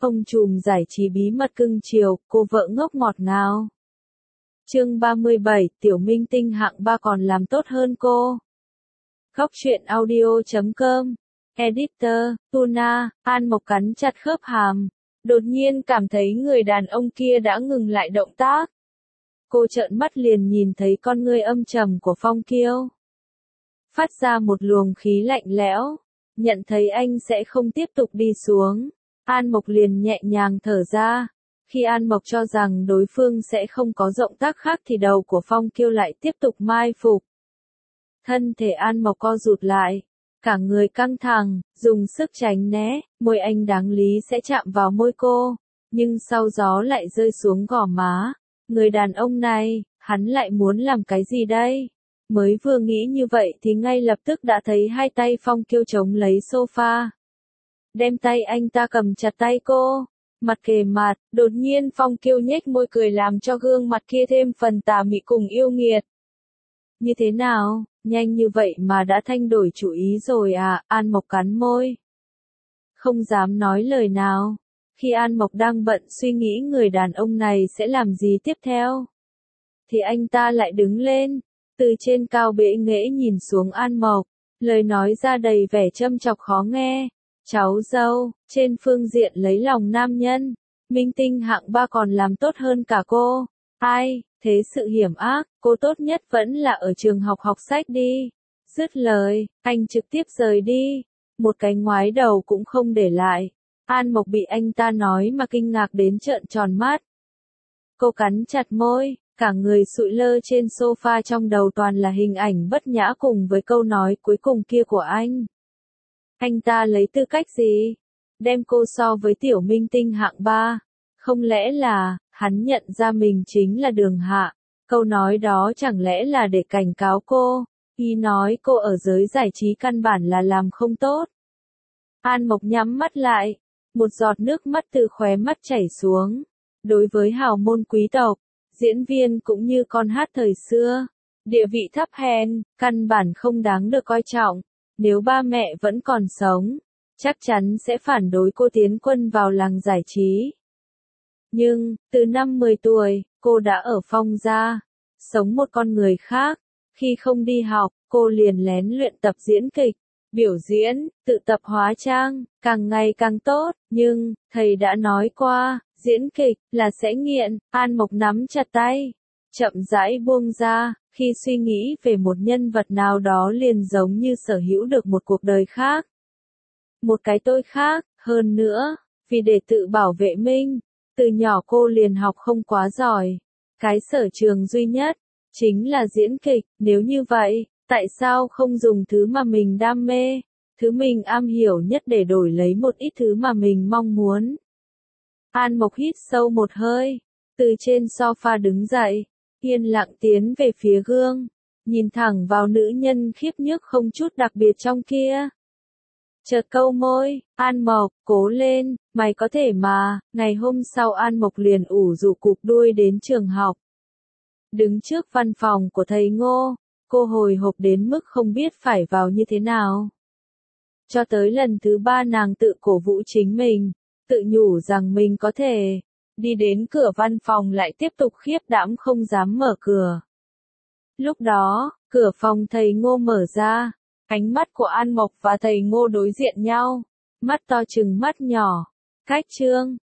Ông trùm giải trí bí mật cưng chiều, cô vợ ngốc ngọt ngào. Chương 37, tiểu minh tinh hạng 3 còn làm tốt hơn cô. Góc truyện audio.com. Editor, Tuna, An Mộc cắn chặt khớp hàm. Đột nhiên cảm thấy người đàn ông kia đã ngừng lại động tác. Cô trợn mắt liền nhìn thấy con ngươi âm trầm của Phong Kiêu. Phát ra một luồng khí lạnh lẽo. Nhận thấy anh sẽ không tiếp tục đi xuống. An Mộc liền nhẹ nhàng thở ra. Khi An Mộc cho rằng đối phương sẽ không có động tác khác thì đầu của Phong Kiêu lại tiếp tục mai phục. Thân thể An Mộc co rụt lại. Cả người căng thẳng, dùng sức tránh né, môi anh đáng lý sẽ chạm vào môi cô. Nhưng sau gió lại rơi xuống gò má. Người đàn ông này, hắn lại muốn làm cái gì đây? Mới vừa nghĩ như vậy thì ngay lập tức đã thấy hai tay Phong Kiêu chống lấy sofa. Đem tay anh ta cầm chặt tay cô. Mặt kề mặt, đột nhiên Phong Kiêu nhếch môi cười làm cho gương mặt kia thêm phần tà mị cùng yêu nghiệt. Như thế nào, nhanh như vậy mà đã thay đổi chủ ý rồi à? An Mộc cắn môi. Không dám nói lời nào. Khi An Mộc đang bận suy nghĩ người đàn ông này sẽ làm gì tiếp theo, thì anh ta lại đứng lên, từ trên cao bệ nghễ nhìn xuống An Mộc, lời nói ra đầy vẻ châm chọc khó nghe. Cháu dâu, trên phương diện lấy lòng nam nhân, minh tinh hạng 3 còn làm tốt hơn cả cô. Ai, thế sự hiểm ác, cô tốt nhất vẫn là ở trường học học sách đi. Dứt lời, anh trực tiếp rời đi, một cái ngoái đầu cũng không để lại. An Mộc bị anh ta nói mà kinh ngạc đến trợn tròn mắt. Cô cắn chặt môi, cả người sụi lơ trên sofa, trong đầu toàn là hình ảnh bất nhã cùng với câu nói cuối cùng kia của anh. Anh ta lấy tư cách gì đem cô so với tiểu minh tinh hạng 3? Không lẽ là hắn nhận ra mình chính là đường hạ? Câu nói đó chẳng lẽ là để cảnh cáo cô, ý nói cô ở giới giải trí căn bản là làm không tốt? An Mộc nhắm mắt lại, một giọt nước mắt từ khóe mắt chảy xuống. Đối với hào môn quý tộc, diễn viên cũng như con hát thời xưa, địa vị thấp hèn, căn bản không đáng được coi trọng. Nếu ba mẹ vẫn còn sống, chắc chắn sẽ phản đối cô tiến quân vào làng giải trí. Nhưng, từ năm 10 tuổi, cô đã ở Phong gia, sống một con người khác. Khi không đi học, cô liền lén luyện tập diễn kịch, biểu diễn, tự tập hóa trang, càng ngày càng tốt. Nhưng, thầy đã nói qua, diễn kịch là sẽ nghiện. An Mộc nắm chặt tay, chậm rãi buông ra. Khi suy nghĩ về một nhân vật nào đó liền giống như sở hữu được một cuộc đời khác. Một cái tôi khác, hơn nữa, vì để tự bảo vệ mình, từ nhỏ cô liền học không quá giỏi. Cái sở trường duy nhất, chính là diễn kịch. Nếu như vậy, tại sao không dùng thứ mà mình đam mê, thứ mình am hiểu nhất để đổi lấy một ít thứ mà mình mong muốn? An Mộc hít sâu một hơi, từ trên sofa đứng dậy. Yên lặng tiến về phía gương, nhìn thẳng vào nữ nhân khiếp nhức không chút đặc biệt trong kia. Chợt câu môi, An Mộc, cố lên, mày có thể mà. Ngày hôm sau An Mộc liền ủ rũ cụp đuôi đến trường học. Đứng trước văn phòng của thầy Ngô, cô hồi hộp đến mức không biết phải vào như thế nào. Cho tới lần thứ 3 nàng tự cổ vũ chính mình, tự nhủ rằng mình có thể. Đi đến cửa văn phòng lại tiếp tục khiếp đảm không dám mở cửa. Lúc đó, cửa phòng thầy Ngô mở ra, ánh mắt của An Mộc và thầy Ngô đối diện nhau, mắt to trừng mắt nhỏ. Cách trương,